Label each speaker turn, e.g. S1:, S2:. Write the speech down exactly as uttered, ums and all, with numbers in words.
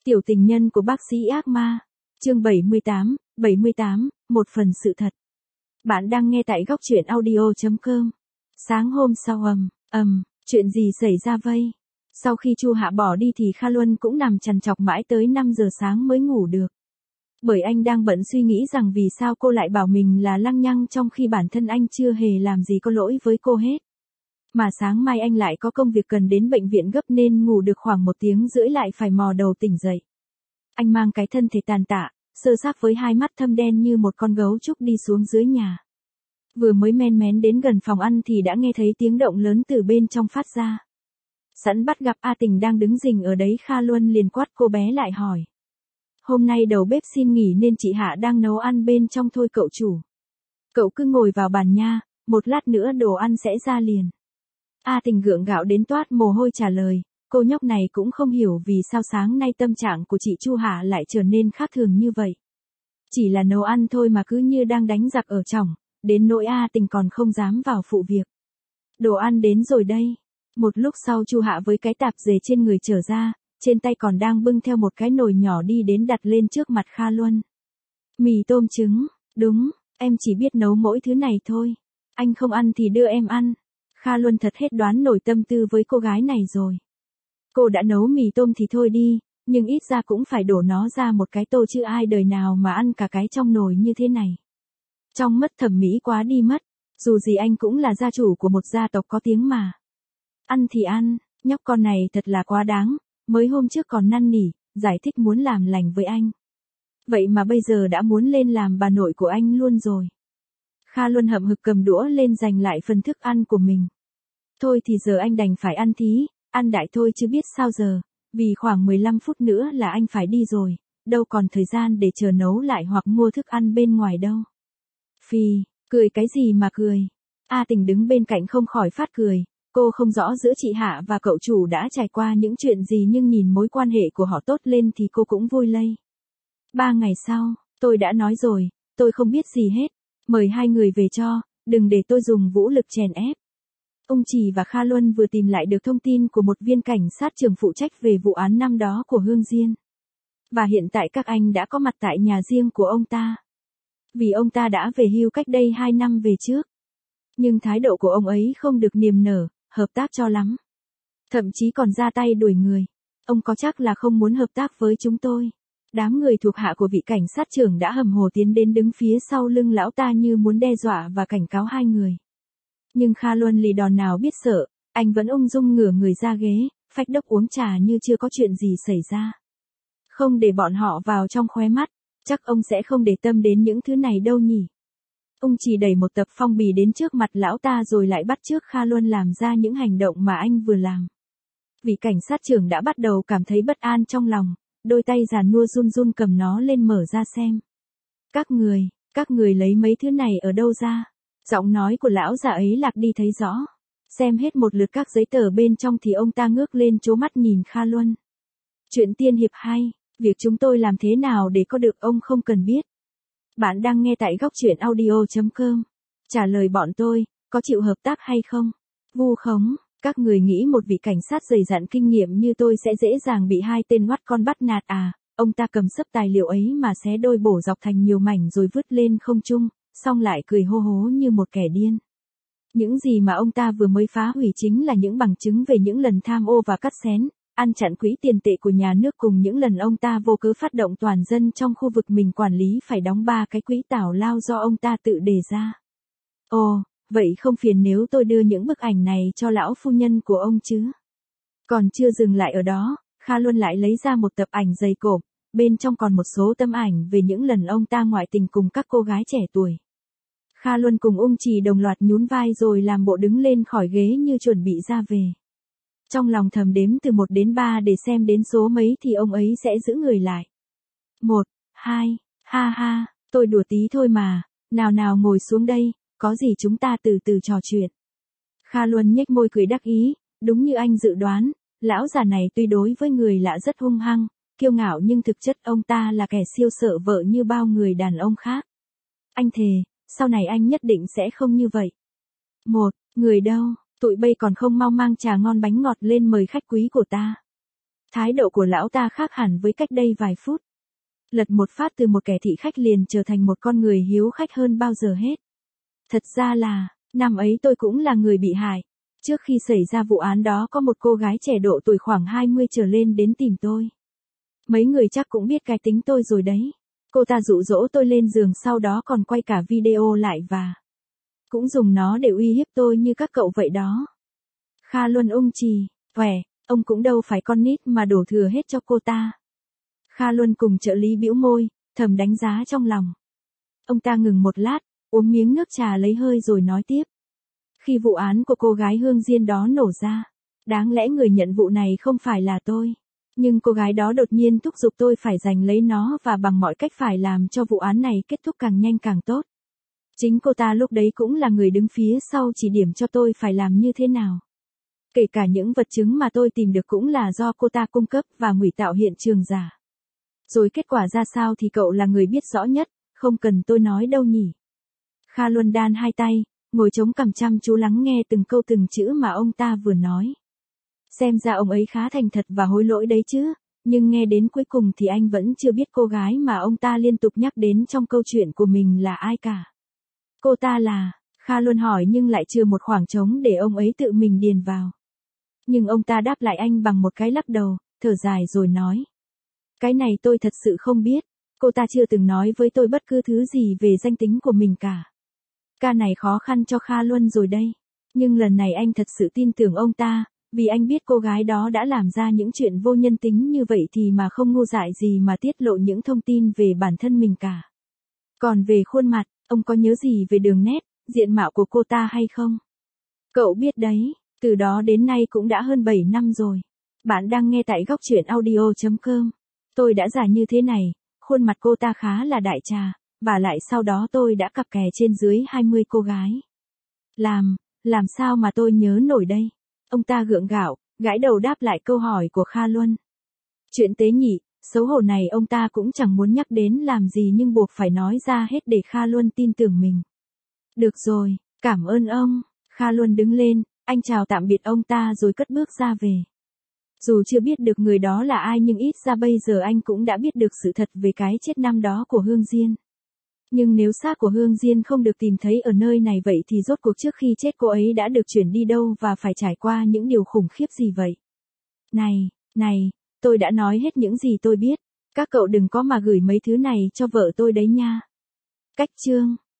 S1: Tiểu tình nhân của bác sĩ ác ma. Chương bảy mươi tám, bảy mươi tám, một phần sự thật. Bạn đang nghe tại góc truyện audio chấm com. Sáng hôm sau ầm, ầm, chuyện gì xảy ra vây? Sau khi Chu Hạ bỏ đi thì Kha Luân cũng nằm trằn trọc mãi tới năm giờ sáng mới ngủ được. Bởi anh đang bận suy nghĩ rằng vì sao cô lại bảo mình là lăng nhăng trong khi bản thân anh chưa hề làm gì có lỗi với cô hết. Mà sáng mai anh lại có công việc cần đến bệnh viện gấp nên ngủ được khoảng một tiếng rưỡi lại phải mò đầu tỉnh dậy. Anh mang cái thân thể tàn tạ, sơ xác với hai mắt thâm đen như một con gấu trúc đi xuống dưới nhà. Vừa mới men mén đến gần phòng ăn thì đã nghe thấy tiếng động lớn từ bên trong phát ra. Sẵn bắt gặp A Tình đang đứng rình ở đấy, Kha Luân liền quát cô bé lại hỏi. Hôm nay đầu bếp xin nghỉ nên chị Hạ đang nấu ăn bên trong thôi cậu chủ. Cậu cứ ngồi vào bàn nha, một lát nữa đồ ăn sẽ ra liền. A Tình gượng gạo đến toát mồ hôi trả lời, cô nhóc này cũng không hiểu vì sao sáng nay tâm trạng của chị Chu Hạ lại trở nên khác thường như vậy. Chỉ là nấu ăn thôi mà cứ như đang đánh giặc ở trỏng, đến nỗi A Tình còn không dám vào phụ việc. Đồ ăn đến rồi đây. Một lúc sau Chu Hạ với cái tạp dề trên người trở ra, trên tay còn đang bưng theo một cái nồi nhỏ đi đến đặt lên trước mặt Kha Luân. Mì tôm trứng, đúng, em chỉ biết nấu mỗi thứ này thôi. Anh không ăn thì đưa em ăn. Kha Luân thật hết đoán nổi tâm tư với cô gái này rồi. Cô đã nấu mì tôm thì thôi đi, nhưng ít ra cũng phải đổ nó ra một cái tô chứ ai đời nào mà ăn cả cái trong nồi như thế này. Trong mất thẩm mỹ quá đi mất, dù gì anh cũng là gia chủ của một gia tộc có tiếng mà. Ăn thì ăn, nhóc con này thật là quá đáng, mới hôm trước còn năn nỉ, giải thích muốn làm lành với anh. Vậy mà bây giờ đã muốn lên làm bà nội của anh luôn rồi. Kha Luân hậm hực cầm đũa lên giành lại phần thức ăn của mình. Thôi thì giờ anh đành phải ăn thí, ăn đại thôi chứ biết sao giờ, vì khoảng mười lăm phút nữa là anh phải đi rồi, đâu còn thời gian để chờ nấu lại hoặc mua thức ăn bên ngoài đâu. Phì, cười cái gì mà cười. A Tình đứng bên cạnh không khỏi phát cười, cô không rõ giữa chị Hạ và cậu chủ đã trải qua những chuyện gì nhưng nhìn mối quan hệ của họ tốt lên thì cô cũng vui lây. Ba ngày sau, tôi đã nói rồi, tôi không biết gì hết. Mời hai người về cho, đừng để tôi dùng vũ lực chèn ép. Ung Trì và Kha Luân vừa tìm lại được thông tin của một viên cảnh sát trưởng phụ trách về vụ án năm đó của Hương Diên. Và hiện tại các anh đã có mặt tại nhà riêng của ông ta. Vì ông ta đã về hưu cách đây hai năm về trước. Nhưng thái độ của ông ấy không được niềm nở, hợp tác cho lắm. Thậm chí còn ra tay đuổi người. Ông có chắc là không muốn hợp tác với chúng tôi. Đám người thuộc hạ của vị cảnh sát trưởng đã hầm hồ tiến đến đứng phía sau lưng lão ta như muốn đe dọa và cảnh cáo hai người. Nhưng Kha Luân lì đòn nào biết sợ, anh vẫn ung dung ngửa người ra ghế, phách đốc uống trà như chưa có chuyện gì xảy ra. Không để bọn họ vào trong khóe mắt, chắc ông sẽ không để tâm đến những thứ này đâu nhỉ. Ông chỉ đẩy một tập phong bì đến trước mặt lão ta rồi lại bắt chước Kha Luân làm ra những hành động mà anh vừa làm. Vị cảnh sát trưởng đã bắt đầu cảm thấy bất an trong lòng. Đôi tay già nua run run cầm nó lên mở ra xem. Các người, các người lấy mấy thứ này ở đâu ra? Giọng nói của lão già ấy lạc đi thấy rõ. Xem hết một lượt các giấy tờ bên trong thì ông ta ngước lên trố mắt nhìn Kha Luân. Chuyện tiên hiệp hay, việc chúng tôi làm thế nào để có được ông không cần biết. Bạn đang nghe tại góc truyện audio chấm com. Trả lời bọn tôi, có chịu hợp tác hay không? Vu khống. Các người nghĩ một vị cảnh sát dày dặn kinh nghiệm như tôi sẽ dễ dàng bị hai tên oắt con bắt nạt à? Ông ta cầm sấp tài liệu ấy mà xé đôi bổ dọc thành nhiều mảnh rồi vứt lên không trung, xong lại cười hô hố như một kẻ điên. Những gì mà ông ta vừa mới phá hủy chính là những bằng chứng về những lần tham ô và cắt xén, ăn chặn quỹ tiền tệ của nhà nước cùng những lần ông ta vô cớ phát động toàn dân trong khu vực mình quản lý phải đóng ba cái quỹ tào lao do ông ta tự đề ra. Ồ, vậy không phiền nếu tôi đưa những bức ảnh này cho lão phu nhân của ông chứ? Còn chưa dừng lại ở đó, Kha Luân lại lấy ra một tập ảnh dày cộp, bên trong còn một số tấm ảnh về những lần ông ta ngoại tình cùng các cô gái trẻ tuổi. Kha Luân cùng Ung Trì đồng loạt nhún vai rồi làm bộ đứng lên khỏi ghế như chuẩn bị ra về. Trong lòng thầm đếm từ một đến ba để xem đến số mấy thì ông ấy sẽ giữ người lại. Một, hai, ha ha, tôi đùa tí thôi mà, nào nào ngồi xuống đây. Có gì chúng ta từ từ trò chuyện. Kha Luân nhếch môi cười đắc ý, đúng như anh dự đoán, lão già này tuy đối với người lạ rất hung hăng, kiêu ngạo nhưng thực chất ông ta là kẻ siêu sợ vợ như bao người đàn ông khác. Anh thề, sau này anh nhất định sẽ không như vậy. Một, người đâu, tụi bay còn không mau mang trà ngon bánh ngọt lên mời khách quý của ta. Thái độ của lão ta khác hẳn với cách đây vài phút. Lật một phát từ một kẻ thị khách liền trở thành một con người hiếu khách hơn bao giờ hết. Thật ra là, năm ấy tôi cũng là người bị hại. Trước khi xảy ra vụ án đó có một cô gái trẻ độ tuổi khoảng hai mươi trở lên đến tìm tôi. Mấy người chắc cũng biết cái tính tôi rồi đấy. Cô ta dụ dỗ tôi lên giường sau đó còn quay cả video lại và cũng dùng nó để uy hiếp tôi như các cậu vậy đó. Kha Luân ung trì, "Uể, ông cũng đâu phải con nít mà đổ thừa hết cho cô ta." Kha Luân cùng trợ lý bĩu môi, thầm đánh giá trong lòng. Ông ta ngừng một lát, uống miếng nước trà lấy hơi rồi nói tiếp. Khi vụ án của cô gái Hương Diên đó nổ ra, đáng lẽ người nhận vụ này không phải là tôi. Nhưng cô gái đó đột nhiên thúc giục tôi phải giành lấy nó và bằng mọi cách phải làm cho vụ án này kết thúc càng nhanh càng tốt. Chính cô ta lúc đấy cũng là người đứng phía sau chỉ điểm cho tôi phải làm như thế nào. Kể cả những vật chứng mà tôi tìm được cũng là do cô ta cung cấp và ngụy tạo hiện trường giả. Rồi kết quả ra sao thì cậu là người biết rõ nhất, không cần tôi nói đâu nhỉ. Kha Luân đan hai tay, ngồi chống cằm chăm chú lắng nghe từng câu từng chữ mà ông ta vừa nói. Xem ra ông ấy khá thành thật và hối lỗi đấy chứ, nhưng nghe đến cuối cùng thì anh vẫn chưa biết cô gái mà ông ta liên tục nhắc đến trong câu chuyện của mình là ai cả. Cô ta là, Kha Luân hỏi nhưng lại chừa một khoảng trống để ông ấy tự mình điền vào. Nhưng ông ta đáp lại anh bằng một cái lắc đầu, thở dài rồi nói. Cái này tôi thật sự không biết, cô ta chưa từng nói với tôi bất cứ thứ gì về danh tính của mình cả. Ca này khó khăn cho Kha Luân rồi đây, nhưng lần này anh thật sự tin tưởng ông ta, vì anh biết cô gái đó đã làm ra những chuyện vô nhân tính như vậy thì mà không ngu dại gì mà tiết lộ những thông tin về bản thân mình cả. Còn về khuôn mặt, ông có nhớ gì về đường nét, diện mạo của cô ta hay không? Cậu biết đấy, từ đó đến nay cũng đã hơn bảy năm rồi. Bạn đang nghe tại góc truyện audio chấm com. Tôi đã già như thế này, khuôn mặt cô ta khá là đại trà, và lại sau đó tôi đã cặp kè trên dưới hai mươi cô gái. Làm, làm sao mà tôi nhớ nổi đây? Ông ta gượng gạo, gãi đầu đáp lại câu hỏi của Kha Luân. Chuyện tế nhị, xấu hổ này ông ta cũng chẳng muốn nhắc đến làm gì nhưng buộc phải nói ra hết để Kha Luân tin tưởng mình. Được rồi, cảm ơn ông. Kha Luân đứng lên, anh chào tạm biệt ông ta rồi cất bước ra về. Dù chưa biết được người đó là ai nhưng ít ra bây giờ anh cũng đã biết được sự thật về cái chết năm đó của Hương Diên. Nhưng nếu xác của Hương Diên không được tìm thấy ở nơi này vậy thì rốt cuộc trước khi chết cô ấy đã được chuyển đi đâu và phải trải qua những điều khủng khiếp gì vậy? Này, này, tôi đã nói hết những gì tôi biết. Các cậu đừng có mà gửi mấy thứ này cho vợ tôi đấy nha. Cách chương